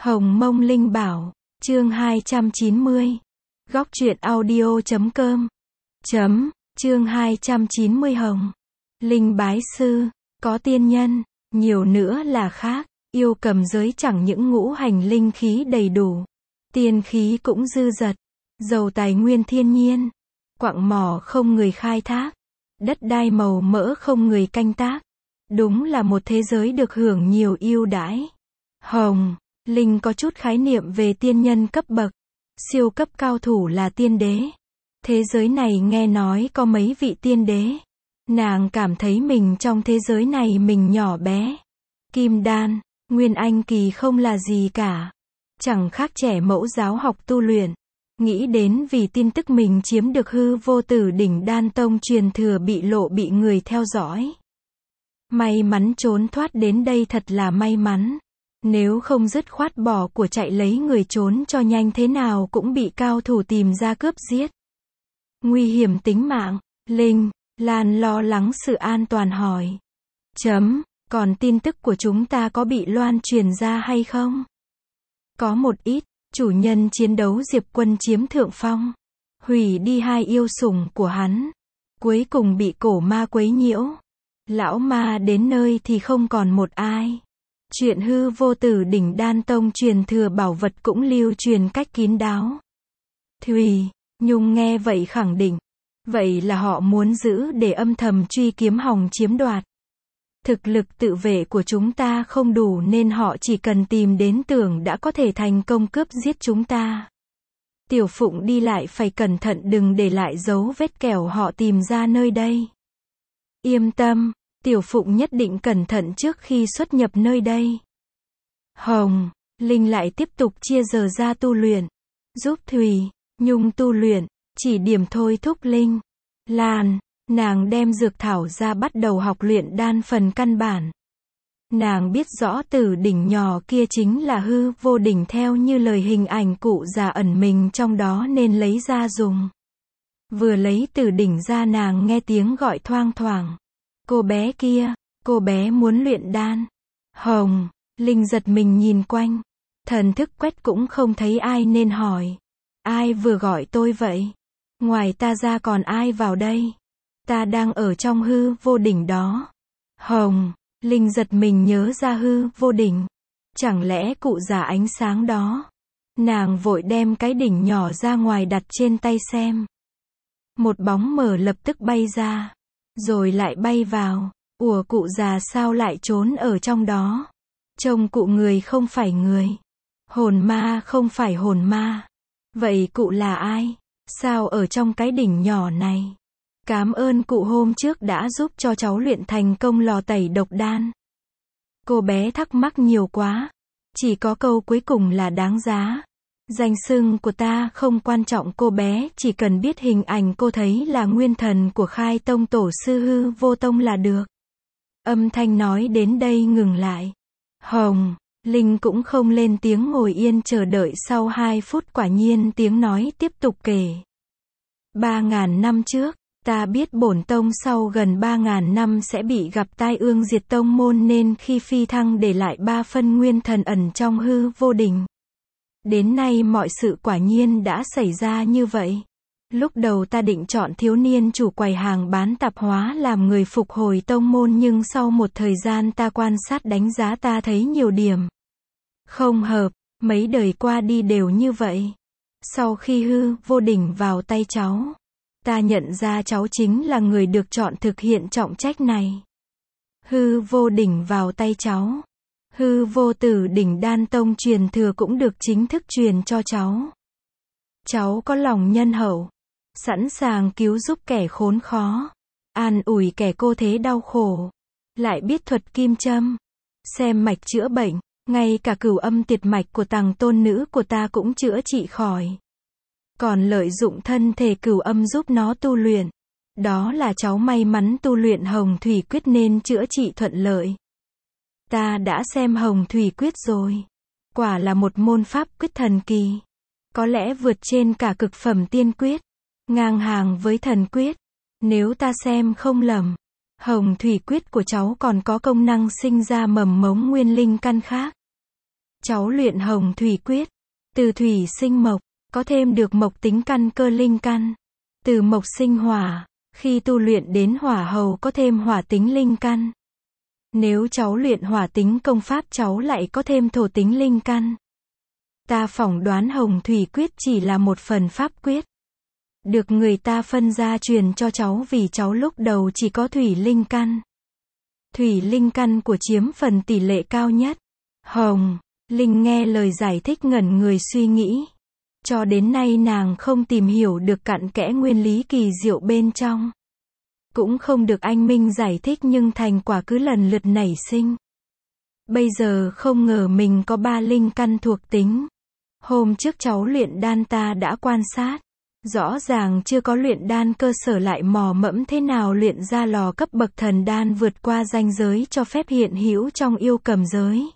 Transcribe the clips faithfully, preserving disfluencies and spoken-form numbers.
Hồng Mông Linh Bảo, chương hai trăm chín mươi. Góc truyện audio chấm com. Chấm, chương hai trăm chín mươi Hồng. Linh bái sư, có tiên nhân, nhiều nữa là khác, yêu cầm giới chẳng những ngũ hành linh khí đầy đủ, tiên khí cũng dư dật, giàu tài nguyên thiên nhiên, quặng mỏ không người khai thác, đất đai màu mỡ không người canh tác. Đúng là một thế giới được hưởng nhiều ưu đãi. Hồng, Linh có chút khái niệm về tiên nhân cấp bậc, siêu cấp cao thủ là tiên đế. Thế giới này nghe nói có mấy vị tiên đế. Nàng cảm thấy mình trong thế giới này mình nhỏ bé. Kim đan, Nguyên Anh kỳ không là gì cả. Chẳng khác trẻ mẫu giáo học tu luyện. Nghĩ đến vì tin tức mình chiếm được hư vô tử đỉnh đan tông truyền thừa bị lộ bị người theo dõi. May mắn trốn thoát đến đây thật là may mắn. Nếu không dứt khoát bỏ của chạy lấy người trốn cho nhanh thế nào cũng bị cao thủ tìm ra cướp giết. Nguy hiểm tính mạng, Linh, Lan lo lắng sự an toàn hỏi. Chấm, còn tin tức của chúng ta có bị loan truyền ra hay không? Có một ít, chủ nhân chiến đấu Diệp Quân chiếm thượng phong. Hủy đi hai yêu sủng của hắn. Cuối cùng bị cổ ma quấy nhiễu. Lão ma đến nơi thì không còn một ai. Chuyện hư vô tử đỉnh đan tông truyền thừa bảo vật cũng lưu truyền cách kín đáo. Thùy, Nhung nghe vậy khẳng định. Vậy là họ muốn giữ để âm thầm truy kiếm hòng chiếm đoạt. Thực lực tự vệ của chúng ta không đủ nên họ chỉ cần tìm đến tưởng đã có thể thành công cướp giết chúng ta. Tiểu Phụng đi lại phải cẩn thận đừng để lại dấu vết kẻo họ tìm ra nơi đây. Yên tâm. Tiểu Phụng nhất định cẩn thận trước khi xuất nhập nơi đây. Hồng, Linh lại tiếp tục chia giờ ra tu luyện. Giúp Thùy, Nhung tu luyện, chỉ điểm thôi thúc Linh. Lan, nàng đem dược thảo ra bắt đầu học luyện đan phần căn bản. Nàng biết rõ tử đỉnh nhỏ kia chính là hư vô đỉnh theo như lời hình ảnh cụ già ẩn mình trong đó nên lấy ra dùng. Vừa lấy tử đỉnh ra nàng nghe tiếng gọi thoang thoảng. Cô bé kia, cô bé muốn luyện đan. Hồng, Linh giật mình nhìn quanh. Thần thức quét cũng không thấy ai nên hỏi. Ai vừa gọi tôi vậy? Ngoài ta ra còn ai vào đây? Ta đang ở trong hư vô đỉnh đó. Hồng, Linh giật mình nhớ ra hư vô đỉnh. Chẳng lẽ cụ già ánh sáng đó? Nàng vội đem cái đỉnh nhỏ ra ngoài đặt trên tay xem. Một bóng mờ lập tức bay ra. Rồi lại bay vào. Ủa cụ già sao lại trốn ở trong đó? Trông cụ người không phải người. Hồn ma không phải hồn ma. Vậy cụ là ai? Sao ở trong cái đỉnh nhỏ này? Cảm ơn cụ hôm trước đã giúp cho cháu luyện thành công lò tẩy độc đan. Cô bé thắc mắc nhiều quá. Chỉ có câu cuối cùng là đáng giá. Danh xưng của ta không quan trọng cô bé, chỉ cần biết hình ảnh cô thấy là nguyên thần của khai tông tổ sư hư vô tông là được. Âm thanh nói đến đây ngừng lại. Hồng, Linh cũng không lên tiếng ngồi yên chờ đợi sau hai phút quả nhiên tiếng nói tiếp tục kể. Ba ngàn năm trước, ta biết bổn tông sau gần ba ngàn năm sẽ bị gặp tai ương diệt tông môn nên khi phi thăng để lại ba phân nguyên thần ẩn trong hư vô đỉnh. Đến nay mọi sự quả nhiên đã xảy ra như vậy. Lúc đầu ta định chọn thiếu niên chủ quầy hàng bán tạp hóa làm người phục hồi tông môn nhưng sau một thời gian ta quan sát đánh giá ta thấy nhiều điểm không hợp, mấy đời qua đi đều như vậy. Sau khi hư vô đỉnh vào tay cháu, ta nhận ra cháu chính là người được chọn thực hiện trọng trách này. Hư vô đỉnh vào tay cháu. Hư vô tử đỉnh đan tông truyền thừa cũng được chính thức truyền cho cháu. Cháu có lòng nhân hậu, sẵn sàng cứu giúp kẻ khốn khó, an ủi kẻ cô thế đau khổ, lại biết thuật kim châm, xem mạch chữa bệnh, ngay cả cửu âm tiệt mạch của tàng tôn nữ của ta cũng chữa trị khỏi. Còn lợi dụng thân thể cửu âm giúp nó tu luyện. Đó là cháu may mắn tu luyện hồng thủy quyết nên chữa trị thuận lợi. Ta đã xem hồng thủy quyết rồi. Quả là một môn pháp quyết thần kỳ. Có lẽ vượt trên cả cực phẩm tiên quyết. Ngang hàng với thần quyết. Nếu ta xem không lầm, hồng thủy quyết của cháu còn có công năng sinh ra mầm mống nguyên linh căn khác. Cháu luyện hồng thủy quyết. Từ thủy sinh mộc, có thêm được mộc tính căn cơ linh căn. Từ mộc sinh hỏa, khi tu luyện đến hỏa hầu có thêm hỏa tính linh căn. Nếu cháu luyện hỏa tính công pháp cháu lại có thêm thổ tính linh căn. Ta phỏng đoán hồng thủy quyết chỉ là một phần pháp quyết. Được người ta phân ra truyền cho cháu vì cháu lúc đầu chỉ có thủy linh căn. Thủy linh căn của chiếm phần tỷ lệ cao nhất. Hồng, Linh nghe lời giải thích ngẩn người suy nghĩ. Cho đến nay nàng không tìm hiểu được cặn kẽ nguyên lý kỳ diệu bên trong. Cũng không được anh Minh giải thích nhưng thành quả cứ lần lượt nảy sinh. Bây giờ không ngờ mình có ba linh căn thuộc tính. Hôm trước cháu luyện đan ta đã quan sát. Rõ ràng chưa có luyện đan cơ sở lại mò mẫm thế nào luyện ra lò cấp bậc thần đan vượt qua ranh giới cho phép hiện hữu trong yêu cầm giới.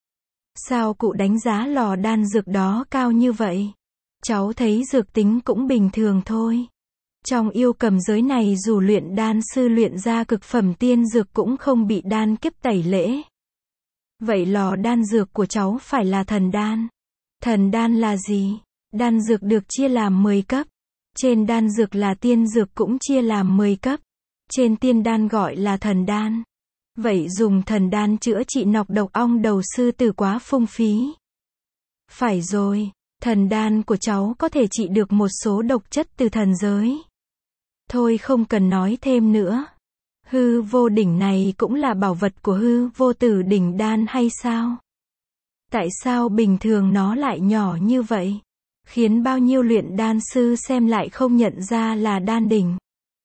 Sao cụ đánh giá lò đan dược đó cao như vậy? Cháu thấy dược tính cũng bình thường thôi. Trong yêu cầm giới này dù luyện đan sư luyện ra cực phẩm tiên dược cũng không bị đan kiếp tẩy lễ. Vậy lò đan dược của cháu phải là thần đan. Thần đan là gì? Đan dược được chia làm mười cấp. Trên đan dược là tiên dược cũng chia làm mười cấp. Trên tiên đan gọi là thần đan. Vậy dùng thần đan chữa trị nọc độc ong đầu sư tử quá phung phí. Phải rồi, thần đan của cháu có thể trị được một số độc chất từ thần giới. Thôi không cần nói thêm nữa. Hư vô đỉnh này cũng là bảo vật của hư vô tử đỉnh đan hay sao? Tại sao bình thường nó lại nhỏ như vậy? Khiến bao nhiêu luyện đan sư xem lại không nhận ra là đan đỉnh.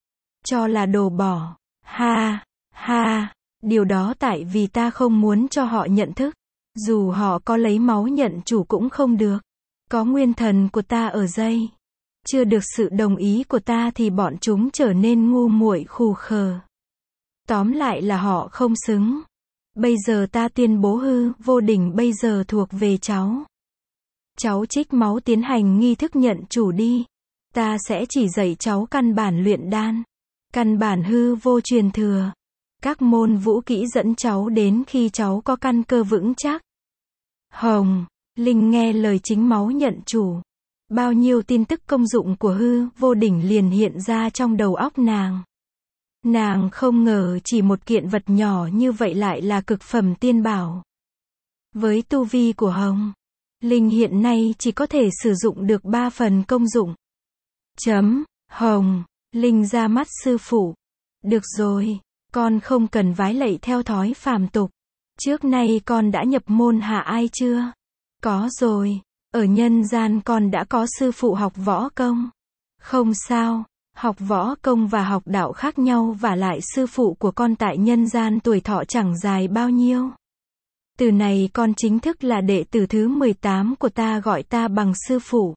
Cho là đồ bỏ. Ha, ha, điều đó tại vì ta không muốn cho họ nhận thức. Dù họ có lấy máu nhận chủ cũng không được. Có nguyên thần của ta ở dây. Chưa được sự đồng ý của ta thì bọn chúng trở nên ngu muội khù khờ. Tóm lại là họ không xứng. Bây giờ ta tuyên bố hư vô đỉnh bây giờ thuộc về cháu. Cháu trích máu tiến hành nghi thức nhận chủ đi. Ta sẽ chỉ dạy cháu căn bản luyện đan. Căn bản hư vô truyền thừa. Các môn vũ kỹ dẫn cháu đến khi cháu có căn cơ vững chắc. Hồng, Linh nghe lời chính máu nhận chủ. Bao nhiêu tin tức công dụng của hư vô đỉnh liền hiện ra trong đầu óc nàng. Nàng không ngờ chỉ một kiện vật nhỏ như vậy lại là cực phẩm tiên bảo. Với tu vi của Hồng, Linh hiện nay chỉ có thể sử dụng được ba phần công dụng. Chấm, Hồng, Linh ra mắt sư phụ. Được rồi, con không cần vái lạy theo thói phàm tục. Trước nay con đã nhập môn hạ ai chưa? Có rồi, ở nhân gian con đã có sư phụ học võ công. Không sao, học võ công và học đạo khác nhau và lại sư phụ của con tại nhân gian tuổi thọ chẳng dài bao nhiêu. Từ này con chính thức là đệ tử thứ mười tám của ta, gọi ta bằng sư phụ.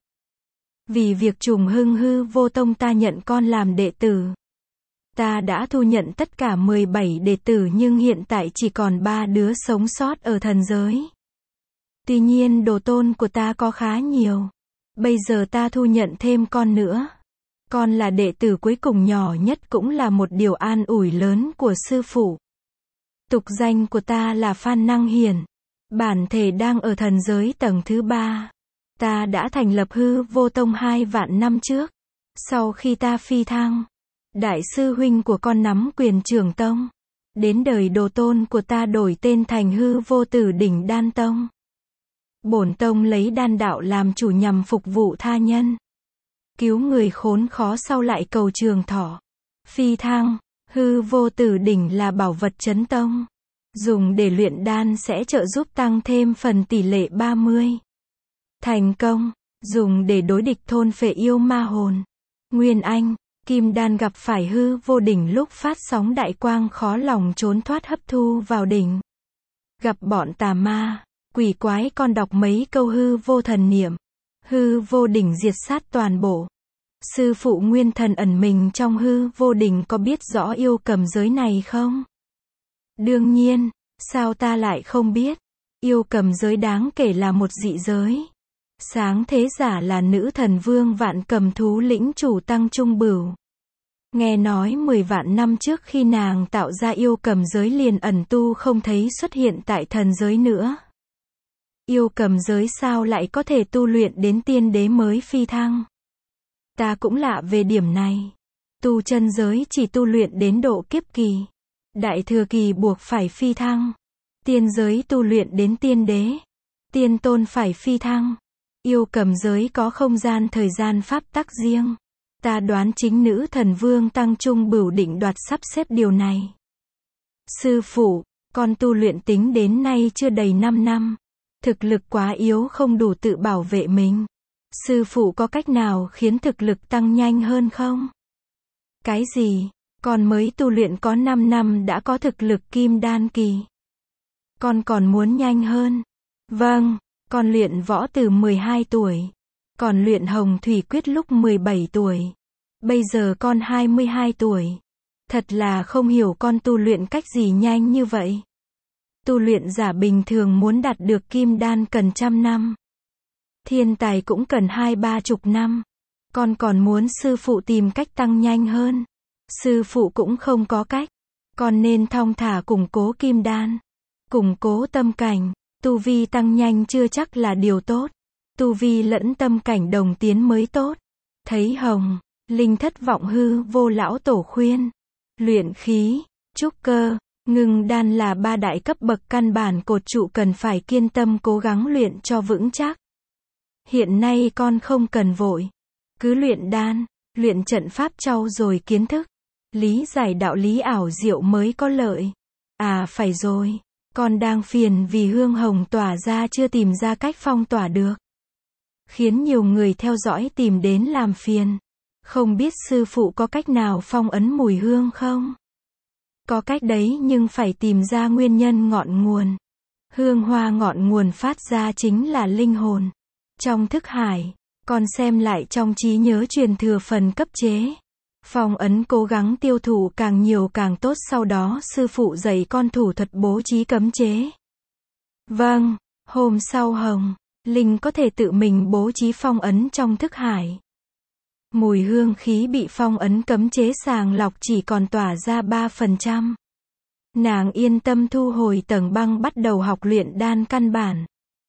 Vì việc trùng hưng hư vô tông ta nhận con làm đệ tử. Ta đã thu nhận tất cả mười bảy đệ tử nhưng hiện tại chỉ còn ba đứa sống sót ở thần giới. Tuy nhiên đồ tôn của ta có khá nhiều. Bây giờ ta thu nhận thêm con nữa. Con là đệ tử cuối cùng nhỏ nhất cũng là một điều an ủi lớn của sư phụ. Tục danh của ta là Phan Năng Hiển. Bản thể đang ở thần giới tầng thứ ba. Ta đã thành lập hư vô tông hai vạn năm trước. Sau khi ta phi thăng, đại sư huynh của con nắm quyền trưởng tông. Đến đời đồ tôn của ta đổi tên thành hư vô tử đỉnh đan tông. Bổn tông lấy đan đạo làm chủ nhằm phục vụ tha nhân. Cứu người khốn khó sau lại cầu trường thọ. Phi thăng, hư vô tử đỉnh là bảo vật chấn tông. Dùng để luyện đan sẽ trợ giúp tăng thêm phần tỷ lệ ba mươi. Thành công, dùng để đối địch thôn phệ yêu ma hồn. Nguyên Anh, kim đan gặp phải hư vô đỉnh lúc phát sóng đại quang khó lòng trốn thoát hấp thu vào đỉnh. Gặp bọn tà ma, quỷ quái con đọc mấy câu hư vô thần niệm. Hư vô đỉnh diệt sát toàn bộ. Sư phụ nguyên thần ẩn mình trong hư vô đỉnh có biết rõ yêu cầm giới này không? Đương nhiên, sao ta lại không biết? Yêu cầm giới đáng kể là một dị giới. Sáng thế giả là nữ thần vương vạn cầm thú lĩnh chủ Tăng Trung Bửu. Nghe nói mười vạn năm trước khi nàng tạo ra yêu cầm giới liền ẩn tu không thấy xuất hiện tại thần giới nữa. Yêu cầm giới sao lại có thể tu luyện đến tiên đế mới phi thăng? Ta cũng lạ về điểm này. Tu chân giới chỉ tu luyện đến độ kiếp kỳ. Đại thừa kỳ buộc phải phi thăng. Tiên giới tu luyện đến tiên đế. Tiên tôn phải phi thăng. Yêu cầm giới có không gian thời gian pháp tắc riêng. Ta đoán chính nữ thần vương Tăng Trung Bửu định đoạt sắp xếp điều này. Sư phụ, con tu luyện tính đến nay chưa đầy năm năm. Thực lực quá yếu không đủ tự bảo vệ mình. Sư phụ có cách nào khiến thực lực tăng nhanh hơn không? Cái gì? Con mới tu luyện có năm năm đã có thực lực kim đan kỳ. Con còn muốn nhanh hơn? Vâng, con luyện võ từ mười hai tuổi. Còn luyện hồng thủy quyết lúc mười bảy tuổi. Bây giờ con hai mươi hai tuổi. Thật là không hiểu con tu luyện cách gì nhanh như vậy. Tu luyện giả bình thường muốn đạt được kim đan cần trăm năm. Thiên tài cũng cần hai ba chục năm. Con còn muốn sư phụ tìm cách tăng nhanh hơn. Sư phụ cũng không có cách. Con nên thong thả củng cố kim đan. Củng cố tâm cảnh. Tu vi tăng nhanh chưa chắc là điều tốt. Tu vi lẫn tâm cảnh đồng tiến mới tốt. Thấy hồng, linh thất vọng hư vô lão tổ khuyên. Luyện khí, trúc cơ, ngưng đan là ba đại cấp bậc căn bản cột trụ cần phải kiên tâm cố gắng luyện cho vững chắc. Hiện nay con không cần vội. Cứ luyện đan, luyện trận pháp trau dồi kiến thức. Lý giải đạo lý ảo diệu mới có lợi. À phải rồi, con đang phiền vì hương hồng tỏa ra chưa tìm ra cách phong tỏa được. Khiến nhiều người theo dõi tìm đến làm phiền. Không biết sư phụ có cách nào phong ấn mùi hương không? Có cách đấy nhưng phải tìm ra nguyên nhân ngọn nguồn. Hương hoa ngọn nguồn phát ra chính là linh hồn. Trong thức hải, con xem lại trong trí nhớ truyền thừa phần cấp chế. Phong ấn cố gắng tiêu thụ càng nhiều càng tốt, sau đó sư phụ dạy con thủ thuật bố trí cấm chế. Vâng, hôm sau hồng, linh có thể tự mình bố trí phong ấn trong thức hải. Mùi hương khí bị phong ấn cấm chế sàng lọc chỉ còn tỏa ra ba phần trăm. Nàng yên tâm thu hồi tầng băng bắt đầu học luyện đan căn bản.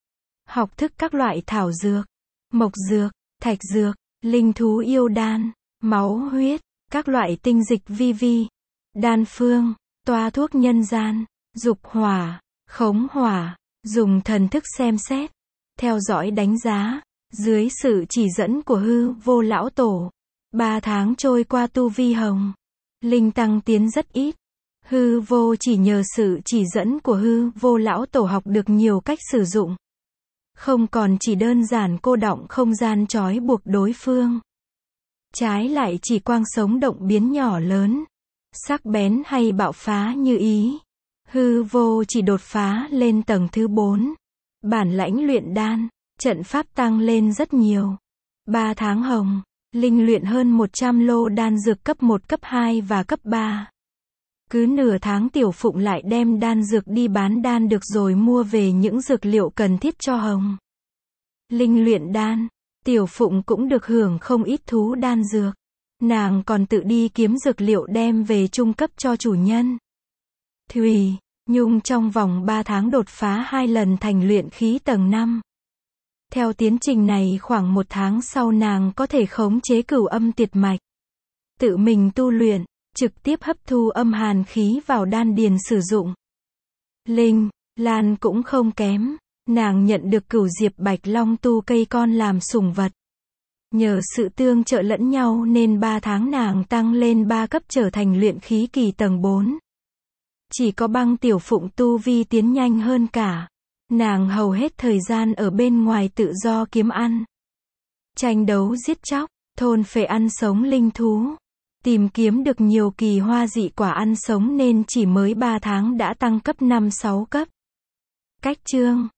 Học thức các loại thảo dược, mộc dược, thạch dược, linh thú yêu đan, máu huyết, các loại tinh dịch vi vi, đan phương, toa thuốc nhân gian, dục hỏa, khống hỏa, dùng thần thức xem xét, theo dõi đánh giá. Dưới sự chỉ dẫn của hư vô lão tổ, ba tháng trôi qua tu vi hồng, linh tăng tiến rất ít. Hư vô chỉ nhờ sự chỉ dẫn của hư vô lão tổ học được nhiều cách sử dụng. Không còn chỉ đơn giản cô đọng không gian trói buộc đối phương. Trái lại chỉ quang sống động biến nhỏ lớn, sắc bén hay bạo phá như ý. Hư vô chỉ đột phá lên tầng thứ bốn. Bản lãnh luyện đan, trận pháp tăng lên rất nhiều. Ba tháng hồng, linh luyện hơn một trăm lô đan dược cấp một, cấp hai và cấp ba. Cứ nửa tháng Tiểu Phụng lại đem đan dược đi bán đan được rồi mua về những dược liệu cần thiết cho hồng. Linh luyện đan, Tiểu Phụng cũng được hưởng không ít thú đan dược. Nàng còn tự đi kiếm dược liệu đem về trung cấp cho chủ nhân. Thùy, Nhung trong vòng ba tháng đột phá hai lần thành luyện khí tầng năm. Theo tiến trình này khoảng một tháng sau nàng có thể khống chế cửu âm tiệt mạch. Tự mình tu luyện, trực tiếp hấp thu âm hàn khí vào đan điền sử dụng. Linh, Lan cũng không kém. Nàng nhận được cửu diệp bạch long tu cây con làm sủng vật. Nhờ sự tương trợ lẫn nhau nên ba tháng nàng tăng lên ba cấp trở thành luyện khí kỳ tầng bốn. Chỉ có Băng Tiểu Phụng tu vi tiến nhanh hơn cả. Nàng hầu hết thời gian ở bên ngoài tự do kiếm ăn. Tranh đấu giết chóc, thôn phệ ăn sống linh thú. Tìm kiếm được nhiều kỳ hoa dị quả ăn sống nên chỉ mới ba tháng đã tăng cấp năm sáu cấp. Cách chương